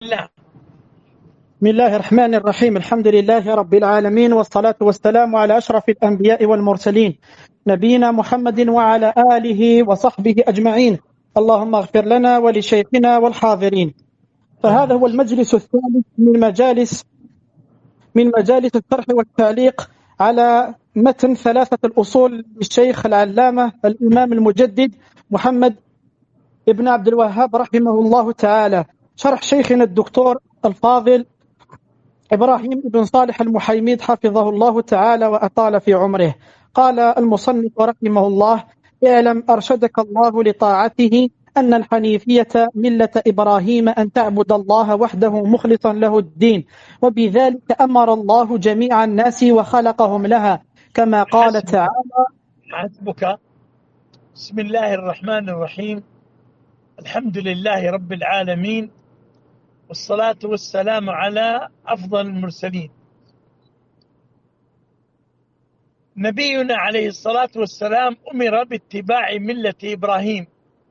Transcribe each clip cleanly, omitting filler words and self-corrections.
الله. بسم الله الرحمن الرحيم. الحمد لله رب العالمين، والصلاة والسلام على أشرف الأنبياء والمرسلين نبينا محمد وعلى آله وصحبه أجمعين. اللهم اغفر لنا ولشيخنا والحاضرين. فهذا هو المجلس الثالث من مجالس الشرح والتعليق على متن ثلاثة الأصول للشيخ العلامة الإمام المجدد محمد ابن عبد الوهاب رحمه الله تعالى، شرح شيخنا الدكتور الفاضل إبراهيم بن صالح المحيميد حفظه الله تعالى وأطال في عمره. قال المصنف رحمه الله: اعلم أرشدك الله لطاعته أن الحنيفية ملة إبراهيم أن تعبد الله وحده مخلصا له الدين، وبذلك أمر الله جميع الناس وخلقهم لها، كما قال تعالى: حسبك. بسم الله الرحمن الرحيم. الحمد لله رب العالمين، والصلاة والسلام على أفضل المرسلين نبينا عليه الصلاة والسلام. أمر باتباع ملة إبراهيم،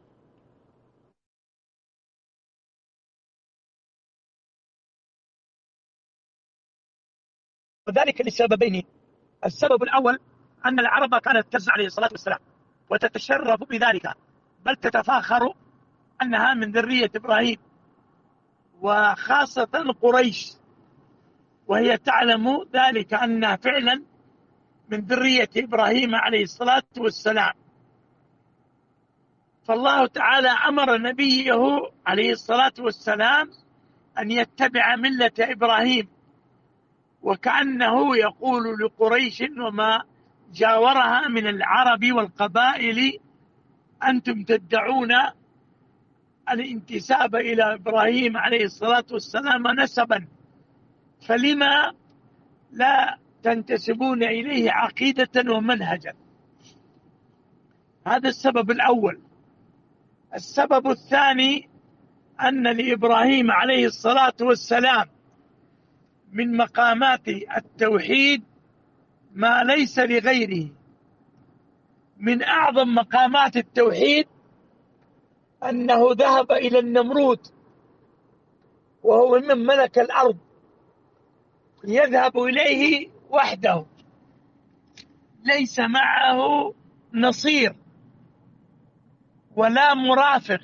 وذلك لسببين. السبب الأول أن العرب كانت تزعم عليه الصلاة والسلام وتتشرف بذلك، بل تتفاخر أنها من ذرية إبراهيم، وخاصة قريش وهي تعلم ذلك أنها فعلا من ذرية إبراهيم عليه الصلاة والسلام. فالله تعالى أمر نبيه عليه الصلاة والسلام أن يتبع ملة إبراهيم، وكأنه يقول لقريش وما جاورها من العرب والقبائل: أنتم تدعون الانتساب إلى إبراهيم عليه الصلاة والسلام نسبا، فلما لا تنتسبون إليه عقيدة ومنهجا؟ هذا السبب الأول. السبب الثاني أن لإبراهيم عليه الصلاة والسلام من مقامات التوحيد ما ليس لغيره. من أعظم مقامات التوحيد أنه ذهب إلى النمرود، وهو من ملك الأرض، يذهب إليه وحده، ليس معه نصير ولا مرافق،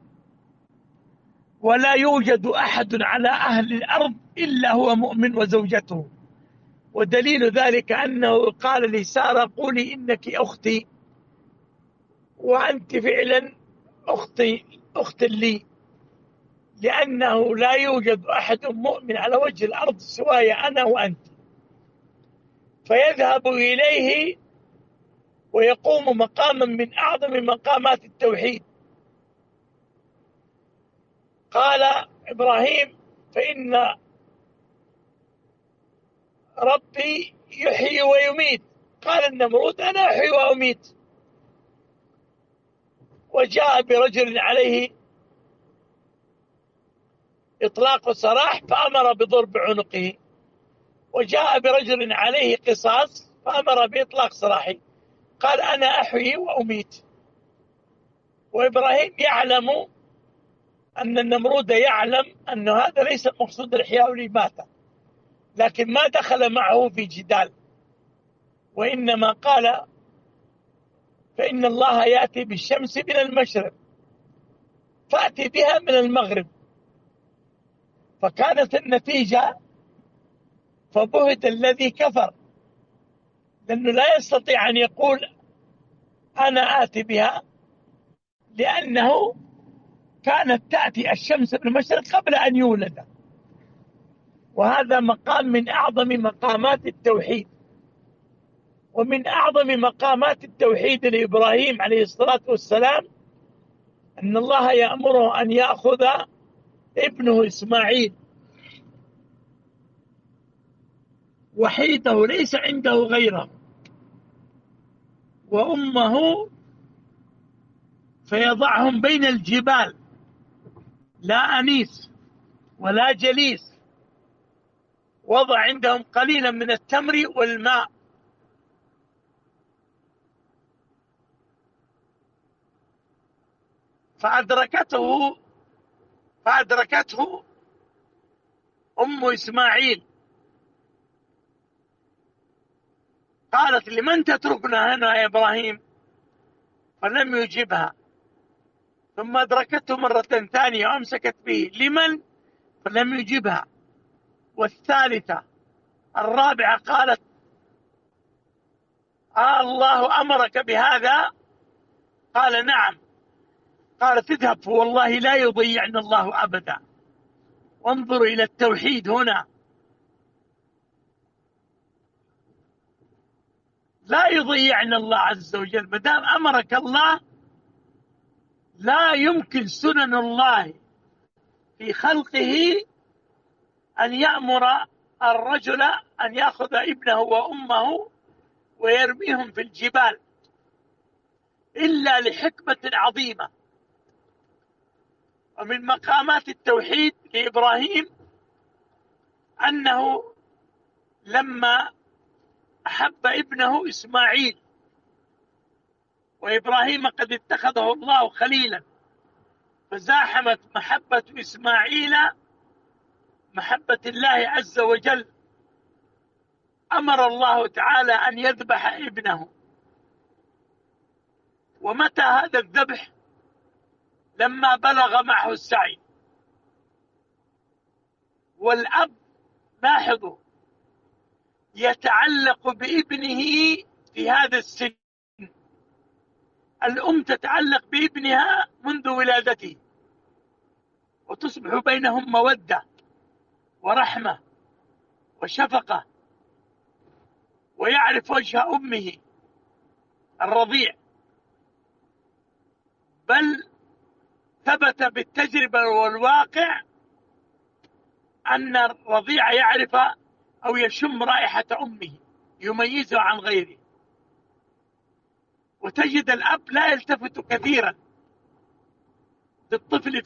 ولا يوجد أحد على أهل الأرض إلا هو مؤمن وزوجته. ودليل ذلك أنه قال لسارة: قولي إنك أختي، وأنت فعلا أخت لي، لأنه لا يوجد أحد مؤمن على وجه الأرض سواي أنا وأنت. فيذهب إليه ويقوم مقاما من أعظم مقامات التوحيد. قال إبراهيم: فإن ربي يحيي ويميت. قال النمرود: أنا أحيي وأميت. وجاء برجل عليه إطلاق سراح فأمر بضرب عنقه، وجاء برجل عليه قصاص فأمر بإطلاق سراحه. قال: أنا أحيي وأميت. وإبراهيم يعلم أن النمرود يعلم أن هذا ليس المقصود الإحياء لماته، لكن ما دخل معه في جدال، وإنما قال: فإن الله يأتي بالشمس من المشرق فأتي بها من المغرب. فكانت النتيجة فبهت الذي كفر، لأنه لا يستطيع أن يقول أنا آتي بها، لأنه كانت تأتي الشمس من المشرق قبل أن يولد. وهذا مقام من أعظم مقامات التوحيد. ومن أعظم مقامات التوحيد لإبراهيم عليه الصلاة والسلام أن الله يأمره أن يأخذ ابنه إسماعيل وحيده ليس عنده غيره، وأمه، فيضعهم بين الجبال، لا أنيس ولا جليس، وضع عندهم قليلا من التمر والماء. فأدركته أم إسماعيل قالت: لمن تتركنا هنا يا إبراهيم؟ فلم يجبها، ثم أدركته مرة ثانية وأمسكت به: لمن؟ فلم يجبها. والثالثة الرابعة قالت: الله أمرك بهذا؟ قال: نعم. قالت: اذهب، فوالله لا يضيعنا الله أبدا. وانظروا إلى التوحيد هنا، لا يضيعنا الله عز وجل. ما دام أمرك الله، لا يمكن سنن الله في خلقه أن يأمر الرجل أن يأخذ ابنه وأمه ويرميهم في الجبال إلا لحكمة عظيمة. ومن مقامات التوحيد لإبراهيم أنه لما أحب ابنه إسماعيل، وإبراهيم قد اتخذه الله خليلا، فزاحمت محبة إسماعيل محبة الله عز وجل، أمر الله تعالى أن يذبح ابنه. ومتى هذا الذبح؟ لما بلغ معه السعي. والأب، لاحظوا، يتعلق بابنه في هذا السن. الأم تتعلق بابنها منذ ولادته، وتصبح بينهم مودة ورحمة وشفقة، ويعرف وجه أمه الرضيع. بل ثبت بالتجربة والواقع أن الرضيع يعرف أو يشم رائحة أمه، يميزه عن غيره. وتجد الأب لا يلتفت كثيرا للطفل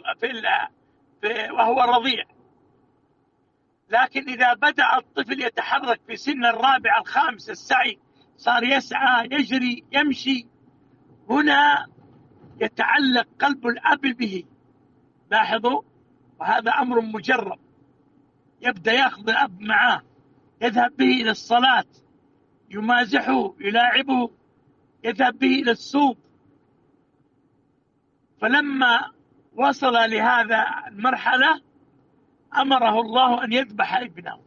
وهو رضيع، لكن إذا بدأ الطفل يتحرك في سن الرابع الخامس السعي، صار يسعى يجري يمشي، هنا يتعلق قلب الأب به. لاحظوا، وهذا أمر مجرب. يبدأ يأخذ الأب معاه، يذهب به إلى الصلاة، يمازحه، يلاعبه، يذهب به إلى السوق. فلما وصل لهذا المرحلة أمره الله أن يذبح ابنه.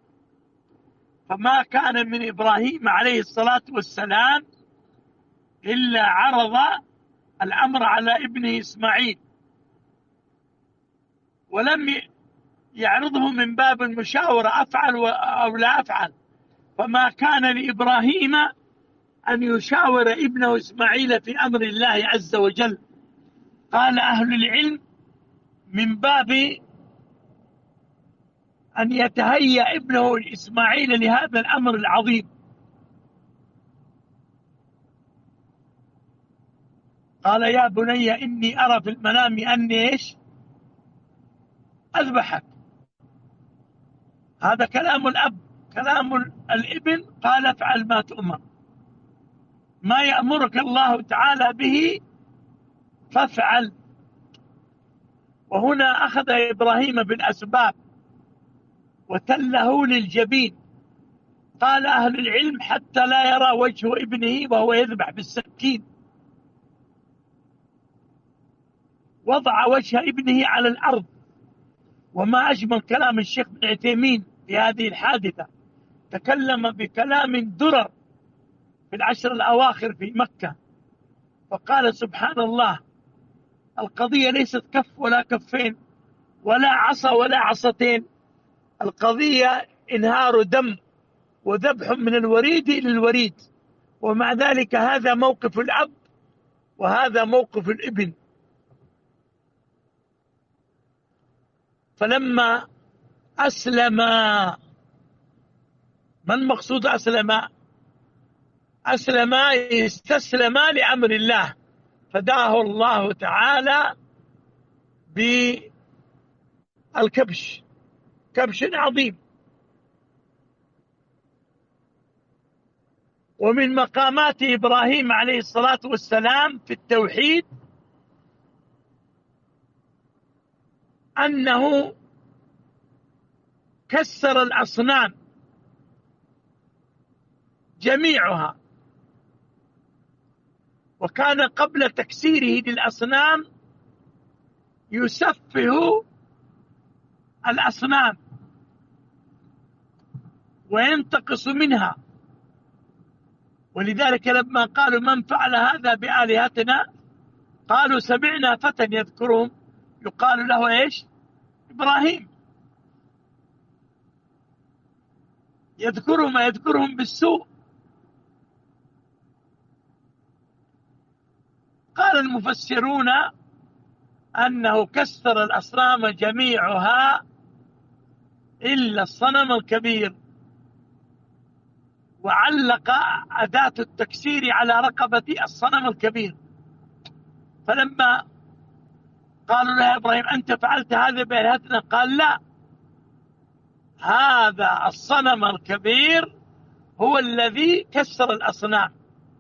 فما كان من إبراهيم عليه الصلاة والسلام إلا عرض الأمر على ابنه إسماعيل، ولم يعرضه من باب المشاورة أفعل أو لا أفعل. فما كان لإبراهيم أن يشاور ابنه إسماعيل في أمر الله عز وجل. قال أهل العلم: من باب أن يتهيأ ابنه إسماعيل لهذا الأمر العظيم. قال: يا بني إني أرى في المنام أني أذبحك. هذا كلام الأب. كلام الابن: قال: افعل ما تؤمر، ما يأمرك الله تعالى به فافعل. وهنا أخذ إبراهيم بالأسباب وتله للجبين. قال أهل العلم: حتى لا يرى وجه ابنه وهو يذبح بالسكين. وضع وجه ابنه على الأرض. وما أجمل كلام الشيخ ابن عثيمين في هذه الحادثة، تكلم بكلام درر في العشر الأواخر في مكة، فقال: سبحان الله، القضية ليست كف ولا كفين ولا عصا ولا عصتين، القضية إنهار دم وذبح من الوريد إلى الوريد. ومع ذلك هذا موقف الأب وهذا موقف الابن. فلما أسلم، ما المقصود أسلم؟ أسلم استسلم لأمر الله، فداه الله تعالى بالكبش، كبش عظيم. ومن مقامات إبراهيم عليه الصلاة والسلام في التوحيد أنه كسر الأصنام جميعها، وكان قبل تكسيره للأصنام يسفه الأصنام وينتقص منها. ولذلك لما قالوا من فعل هذا بآلهتنا قالوا سمعنا فتى يذكرهم يقال له ايش؟ إبراهيم، يذكرهم بالسوء. قال المفسرون أنه كسر الأصنام جميعها إلا الصنم الكبير، وعلق أداة التكسير على رقبة الصنم الكبير. فلما قالوا له إبراهيم أنت فعلت هذا بآلهتنا قال لا، هذا الصنم الكبير هو الذي كسر الأصنام.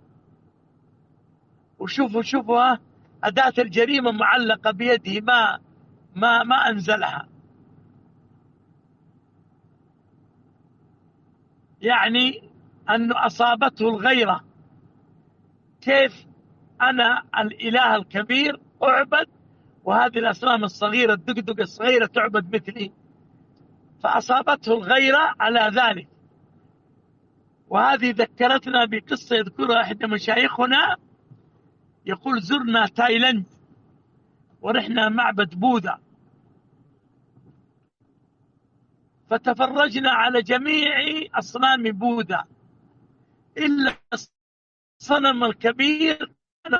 وشوفوا أداة الجريمة معلقة بيده ما أنزلها. يعني أنه أصابته الغيرة، كيف أنا الإله الكبير أعبد وهذه الأصنام الصغيرة الدقدق الصغيرة تعبد مثلي؟ فأصابته الغيرة على ذلك. وهذه ذكرتنا بقصة يذكرها إحدى مشايخنا، يقول زرنا تايلاند ورحنا معبد بوذا، فتفرجنا على جميع أصنام بوذا إلا الصنم الكبير.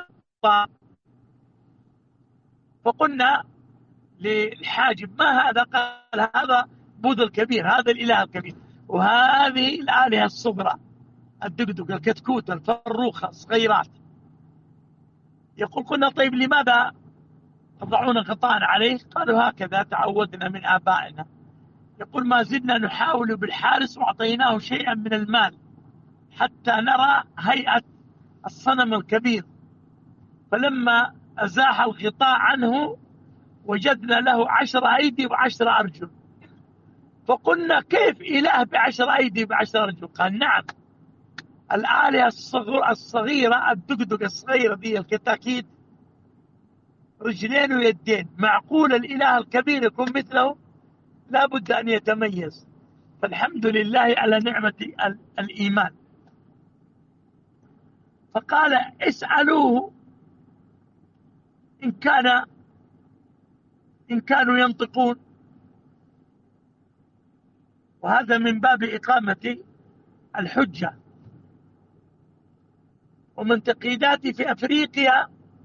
فقلنا للحاجب ما هذا؟ قال هذا بوذا الكبير، هذا الإله الكبير، وهذه الآلهة الصغرى الدقدق الكتكوت الفروخة صغيرات. يقول قلنا طيب لماذا تضعون غطاء عليه؟ قالوا هكذا تعودنا من آبائنا. يقول ما زلنا نحاول بالحارس وأعطيناه شيئا من المال حتى نرى هيئة الصنم الكبير، فلما أزاح الغطاء عنه وجدنا له 10 أيدي و10 أرجل. فقلنا كيف إله ب10 أيدي و10 أرجل؟ قال نعم، الآلهة الصغيرة الدقدق الصغيرة دي الكتاكيت رجلين ويدين، معقول الإله الكبير يكون مثله؟ لا بد أن يتميز. فالحمد لله على نعمة الإيمان. فقال اسألوه إن كانوا ينطقون. وهذا من باب إقامة الحجة. ومن تقييداتي في أفريقيا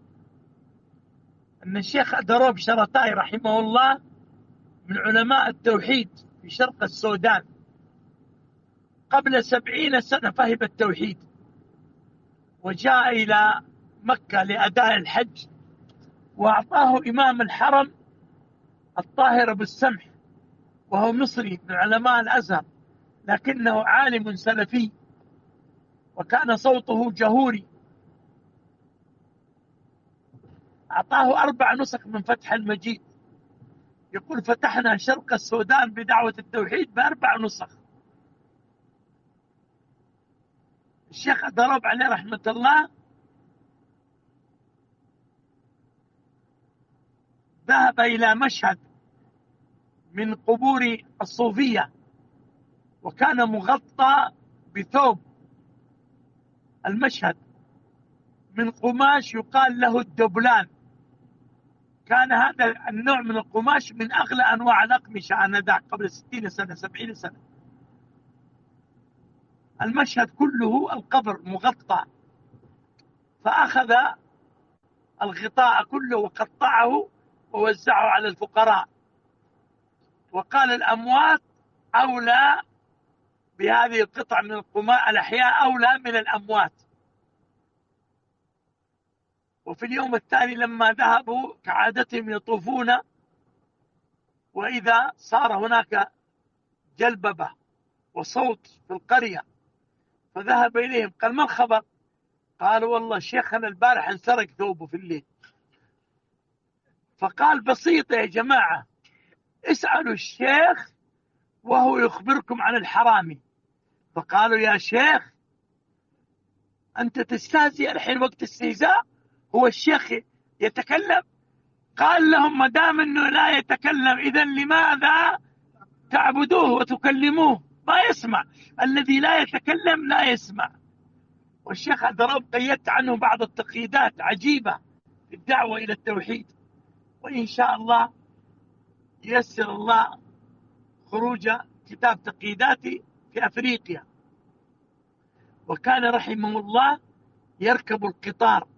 أن الشيخ دروب شرطاي رحمه الله من علماء التوحيد في شرق السودان، قبل 70 سنة فهم التوحيد وجاء إلى مكة لأداء الحج، وأعطاه إمام الحرم الطاهر أبو السمح، وهو مصري من علماء الأزهر لكنه عالم سلفي وكان صوته جهوري. أعطاه 4 نسخ من فتح المجيد. يقول فتحنا شرق السودان بدعوة التوحيد ب4 نسخ. الشيخ ضرب عليه رحمة الله ذهب إلى مشهد من قبور الصوفية، وكان مغطى بثوب المشهد من قماش يقال له الدبلان. كان هذا النوع من القماش من أغلى أنواع الأقمشة آنذاك قبل 60 سنة 70 سنة. المشهد كله القبر مغطى، فأخذ الغطاء كله وقطعه ووزعه على الفقراء، وقال الأموات أولى بهذه القطع من القماش، الأحياء أولى من الأموات. وفي اليوم الثاني لما ذهبوا كعادتهم يطوفون، وإذا صار هناك جلببة وصوت في القرية، فذهب إليهم قال ما الخبر؟ قالوا والله شيخنا البارح انسرق ثوبه في الليل. فقال بسيطة يا جماعة، اسألوا الشيخ وهو يخبركم عن الحرامي. فقالوا يا شيخ أنت تستهزئ الحين وقت استهزاء؟ هو الشيخ يتكلم؟ قال لهم ما دام أنه لا يتكلم إذن لماذا تعبدوه وتكلموه؟ ما يسمع، الذي لا يتكلم لا يسمع. والشيخ ضرب قيدت عنه بعض التقييدات عجيبة في الدعوة إلى التوحيد، وإن شاء الله ييسر الله خروج كتاب تقييداتي في أفريقيا. وكان رحمه الله يركب القطار،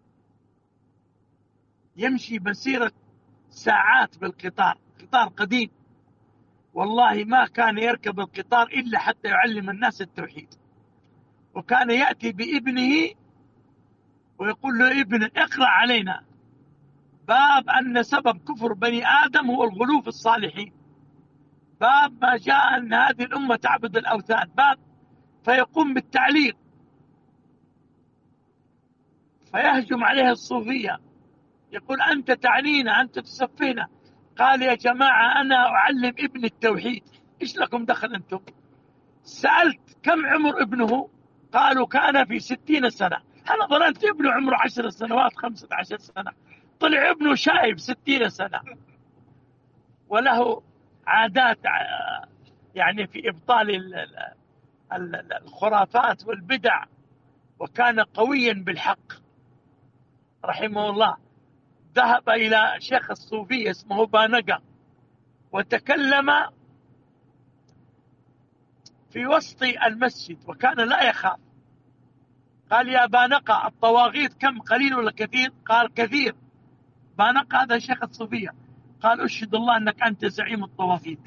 يمشي مسيرة ساعات بالقطار، قطار قديم، والله ما كان يركب القطار إلا حتى يعلم الناس التوحيد. وكان يأتي بابنه ويقول له ابن اقرأ علينا باب أن سبب كفر بني آدم هو الغلو في الصالحين، باب ما جاء أن هذه الأمة تعبد الأوثان، باب، فيقوم بالتعليق، فيهجم عليه الصوفية، يقول أنت تعنينا، أنت تسفينا. قال يا جماعة أنا أعلم ابن التوحيد، إيش لكم دخل أنتم؟ سألت كم عمر ابنه؟ قالوا كان في 60 سنة. أنا ظننت ابنه عمره 10 سنوات 15 سنة، طلع ابنه شايب 60 سنة، وله عادات يعني في إبطال الخرافات والبدع، وكان قويا بالحق رحمه الله. ذهب إلى شيخ الصوفية اسمه بانقة وتكلم في وسط المسجد وكان لا يخاف. قال يا بانقة الطواغيت كم، قليل ولا كثير؟ قال كثير. بانقة هذا شيخ الصوفية. قال أشهد الله أنك أنت زعيم الطواغيت.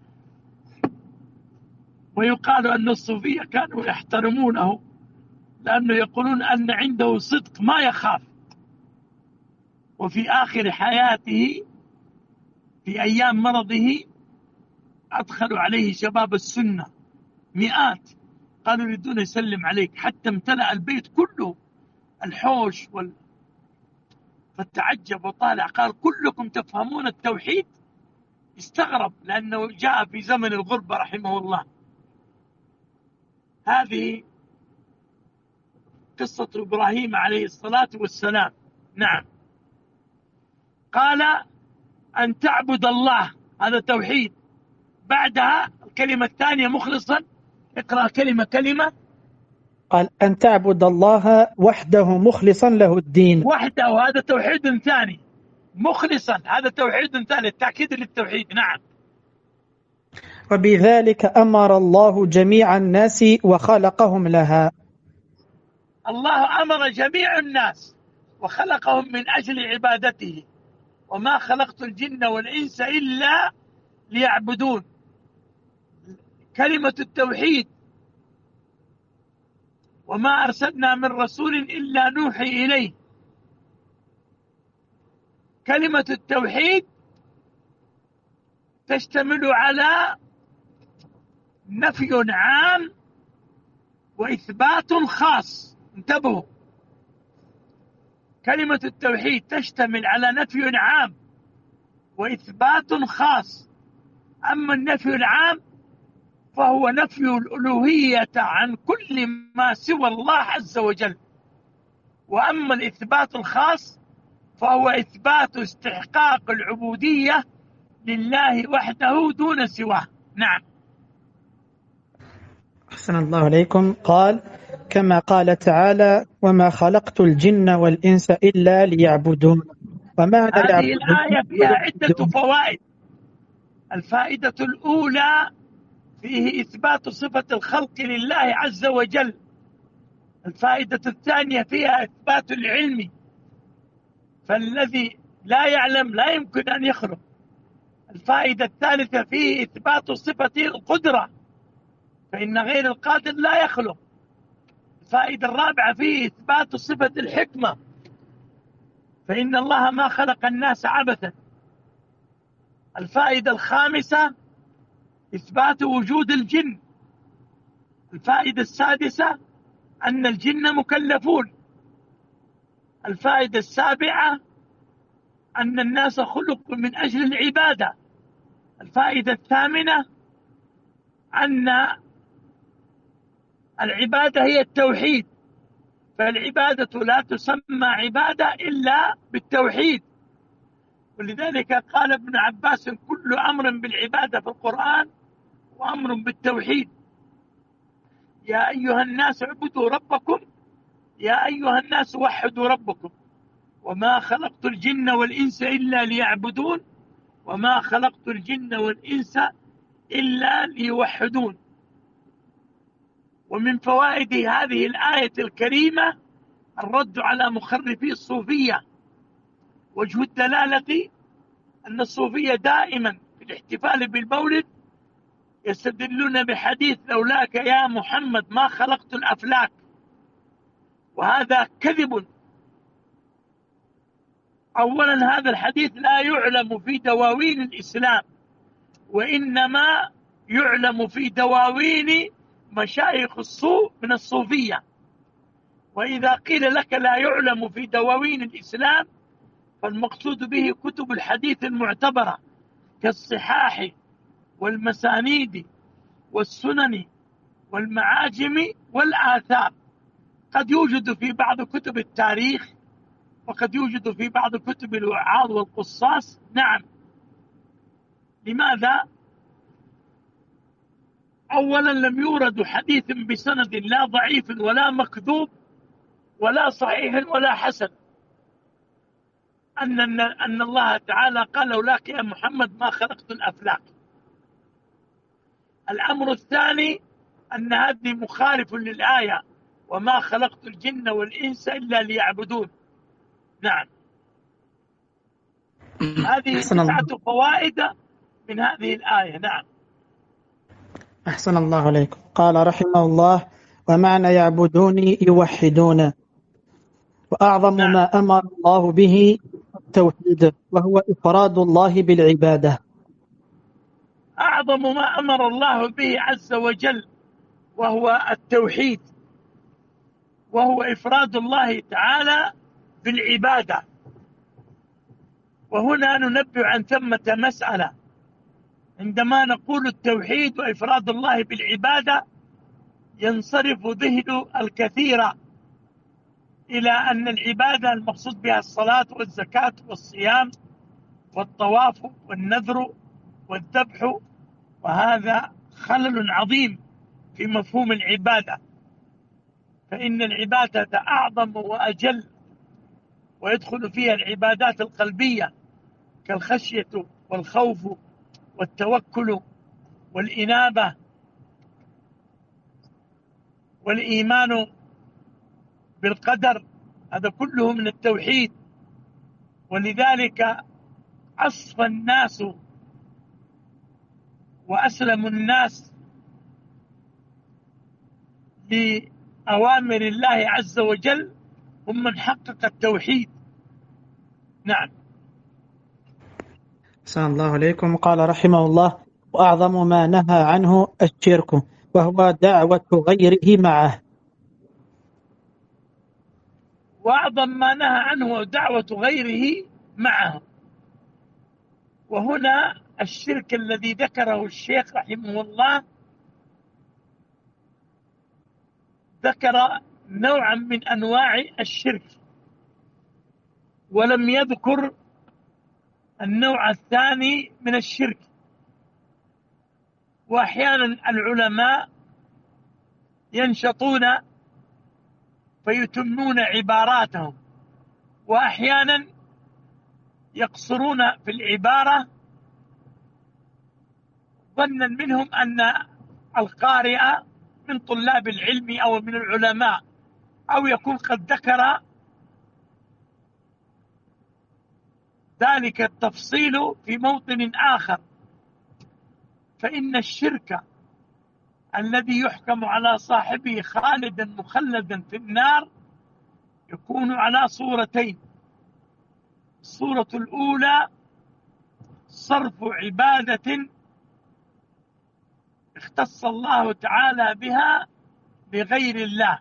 ويقال أن الصوفية كانوا يحترمونه لأنه يقولون أن عنده صدق ما يخاف. وفي آخر حياته في أيام مرضه أدخلوا عليه شباب السنة مئات، قالوا يريدون يسلم عليك، حتى امتلأ البيت كله الحوش فتعجب وطالع، قال كلكم تفهمون التوحيد؟ استغرب لأنه جاء في زمن الغربة رحمه الله. هذه قصة إبراهيم عليه الصلاة والسلام. نعم، قال أن تعبد الله، هذا توحيد. بعدها الكلمة الثانية مخلصا، اقرأ كلمة كلمة. قال أن تعبد الله وحده مخلصا له الدين. وحده هذا توحيد ثاني، مخلصا هذا توحيد ثاني، التأكيد للتوحيد. نعم. وبذلك أمر الله جميع الناس وخلقهم لها. الله أمر جميع الناس وخلقهم من أجل عبادته، وما خلقت الجن والإنس إلا ليعبدون. كلمة التوحيد، وما أرسلنا من رسول إلا نوحي إليه. كلمة التوحيد تشتمل على نفي عام وإثبات خاص. انتبهوا، كلمة التوحيد تشتمل على نفي عام وإثبات خاص. أما النفي العام فهو نفي الألوهية عن كل ما سوى الله عز وجل، وأما الإثبات الخاص فهو إثبات استحقاق العبودية لله وحده دون سواه. نعم. أحسن الله عليكم. قال كما قال تعالى وما خلقت الجن والإنس إلا ليعبدون. ومعنى هذه الآية فيها عدة فوائد. الفائدة الأولى فيه إثبات صفة الخلق لله عز وجل. الفائدة الثانية فيها إثبات العلم، فالذي لا يعلم لا يمكن أن يخلق. الفائدة الثالثة فيه إثبات صفة القدرة، فإن غير القادر لا يخلق. الفائدة الرابعة فيه إثبات صفة الحكمة، فإن الله ما خلق الناس عبثا. الفائدة الخامسة إثبات وجود الجن. الفائدة السادسة أن الجن مكلفون. الفائدة السابعة أن الناس خلقوا من أجل العبادة. الفائدة الثامنة أن العبادة هي التوحيد، فالعبادة لا تسمى عبادة إلا بالتوحيد. ولذلك قال ابن عباس: كل أمر بالعبادة في القرآن وأمر بالتوحيد. يا أيها الناس اعبدوا ربكم، يا أيها الناس وحدوا ربكم، وما خلقت الجن والإنس إلا ليعبدون، وما خلقت الجن والإنس إلا ليوحدون. ومن فوائد هذه الآية الكريمة الرد على مخرفي الصوفية. وجه الدلالة أن الصوفية دائما في الاحتفال بالمولد يستدلون بحديث: لولاك يا محمد ما خلقت الأفلاك. وهذا كذب. أولا، هذا الحديث لا يعلم في دواوين الإسلام، وإنما يعلم في دواوين مشايخ الصوف من الصوفية. وإذا قيل لك لا يعلم في دواوين الإسلام فالمقصود به كتب الحديث المعتبرة كالصحاح والمسانيد والسنن والمعاجم والآثار. قد يوجد في بعض كتب التاريخ، وقد يوجد في بعض كتب الوعاظ والقصاص. نعم. لماذا؟ أولا، لم يورد حديث بسند لا ضعيف ولا مكذوب ولا صحيح ولا حسن أن الله تعالى قال: لولاك يا محمد ما خلقت الأفلاك. الأمر الثاني أن هذه مخالف للآية: وما خلقت الجن والإنس إلا ليعبدون. نعم. هذه 9 فوائد من هذه الآية. نعم. أحسن الله عليكم. قال رحمه الله: ومعنى يعبدوني يوحدون، وأعظم نعم. ما أمر الله به التوحيد، وهو إفراد الله بالعبادة. أعظم ما أمر الله به عز وجل وهو التوحيد، وهو إفراد الله تعالى بالعبادة. وهنا ننبه عن ثمة مسألة. عندما نقول التوحيد وإفراد الله بالعبادة ينصرف ذهن الكثير إلى أن العبادة المقصود بها الصلاة والزكاة والصيام والطواف والنذر والذبح، وهذا خلل عظيم في مفهوم العبادة. فإن العبادة أعظم وأجل، ويدخل فيها العبادات القلبية كالخشية والخوف والتوكل والإنابة والإيمان بالقدر، هذا كله من التوحيد. ولذلك أصفى الناس وأسلم الناس لأوامر الله عز وجل هم من حقق التوحيد. نعم. أحسن الله عليكم. قال رحمه الله: وأعظم ما نهى عنه الشرك، وهو دعوة غيره معه. وأعظم ما نهى عنه دعوة غيره معه. وهنا الشرك الذي ذكره الشيخ رحمه الله ذكر نوعا من أنواع الشرك، ولم يذكر النوع الثاني من الشرك. وأحيانا العلماء ينشطون فيتمون عباراتهم، وأحيانا يقصرون في العبارة ظنا منهم أن القارئ من طلاب العلم أو من العلماء، أو يكون قد ذكر ذلك التفصيل في موطن آخر. فإن الشرك الذي يحكم على صاحبه خالدا مخلدا في النار يكون على صورتين. الصورة الأولى صرف عبادة اختص الله تعالى بها لغير الله.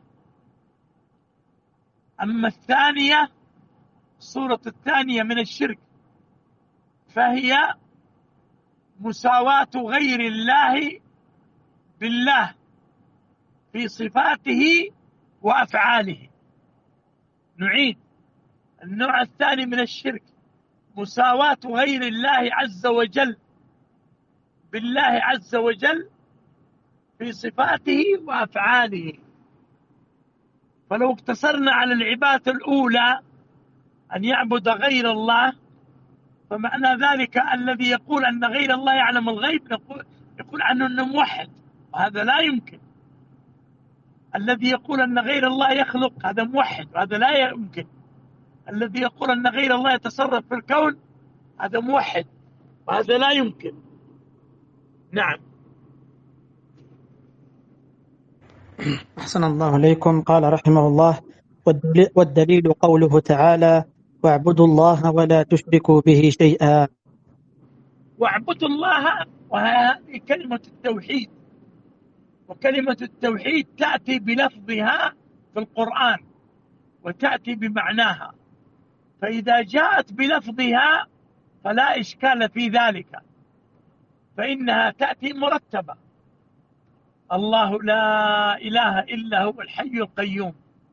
أما الثانية، الصورة الثانية من الشرك، فهي مساواة غير الله بالله في صفاته وأفعاله. نعيد: النوع الثاني من الشرك مساواة غير الله عز وجل بالله عز وجل في صفاته وأفعاله. فلو اقتصرنا على العبادة الأولى أن يعبد غير الله، فمعنى ذلك الذي يقول أن غير الله يعلم الغيب يقول عنه أنه موحد، وهذا لا يمكن. الذي يقول أن غير الله يخلق هذا موحد، وهذا لا يمكن. الذي يقول أن غير الله يتصرف في الكون هذا موحد، وهذا لا يمكن. نعم. أحسن الله إليكم. قال رحمه الله: والدليل قوله تعالى: واعبدوا الله ولا تشركوا به شيئا. واعبدوا الله، وهذه كلمة التوحيد، وكلمة التوحيد تأتي بلفظها في القرآن وتأتي بمعناها، فإذا جاءت بلفظها فلا إشكال في ذلك، فإنها تأتي مرتبة: الله لا إله إلا هو الحي القيوم.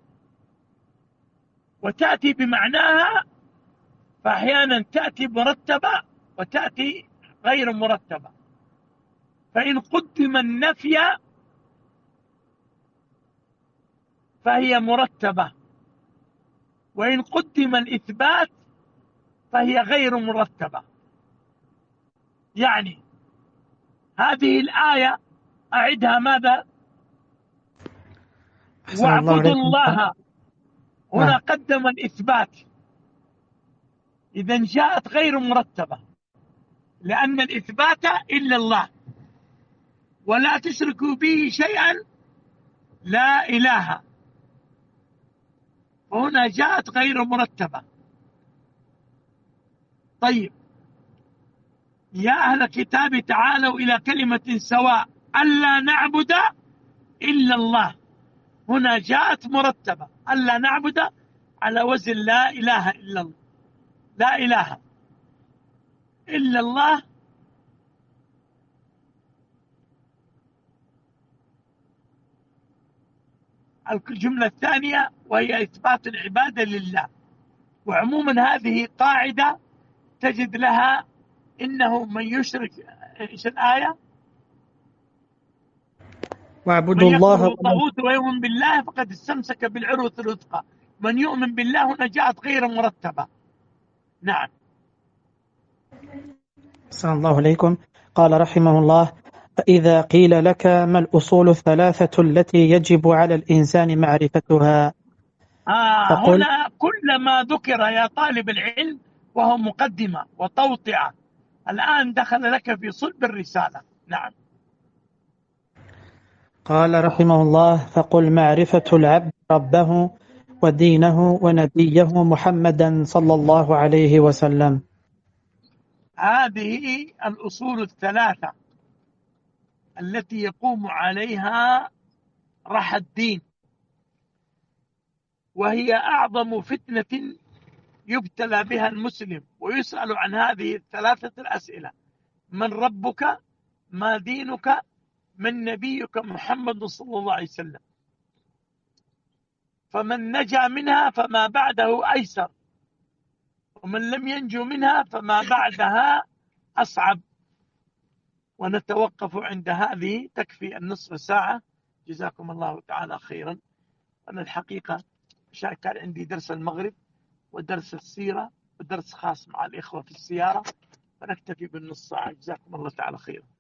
وتأتي بمعناها، فأحيانا تأتي مرتبة وتأتي غير مرتبة. فإن قدم النفي فهي مرتبة، وإن قدم الإثبات فهي غير مرتبة. يعني هذه الآية أعدها: ماذا؟ واعبدوا الله، هنا قدم الإثبات، إذن جاءت غير مرتبة، لأن الإثبات إلا الله، ولا تشركوا به شيئا لا إله، وهنا جاءت غير مرتبة. طيب: يا أهل الكتاب تعالوا إلى كلمة سواء ألا نعبد إلا الله، هنا جاءت مرتبة: ألا نعبد على وزن لا إله إلا الله، لا إله إلا الله. الجملة الثانية وهي إثبات العبادة لله. وعموما هذه قاعدة تجد لها إنه من يشرك، إيش الآية؟ واعبدوا الله من يكفر بالطاغوت ويؤمن بالله فقد استمسك بالعروة الوثقى. من يؤمن بالله هنا جاءت غير مرتبة. نعم. أحسن الله إليكم. قال رحمه الله: فإذا قيل لك ما الأصول الثلاثة التي يجب على الإنسان معرفتها؟ فقل: هنا كل ما ذكر يا طالب العلم وهو مقدمة وتوطئة، الآن دخل لك في صلب الرسالة. نعم. قال رحمه الله: فقل معرفة العبد ربه ودينه ونبيه محمدا صلى الله عليه وسلم. هذه الأصول الثلاثة التي يقوم عليها رحى الدين، وهي أعظم فتنة يبتلى بها المسلم، ويسأل عن هذه الثلاثة الأسئلة: من ربك؟ ما دينك؟ من نبيك محمد صلى الله عليه وسلم. فمن نجا منها فما بعده أيسر، ومن لم ينجو منها فما بعدها أصعب. ونتوقف عند هذه، تكفي النصف ساعة. جزاكم الله تعالى خيرا. أنا الحقيقة كان عندي درس المغرب ودرس السيرة ودرس خاص مع الإخوة في السيارة، فنكتفي بالنص ساعة. جزاكم الله تعالى خيرا.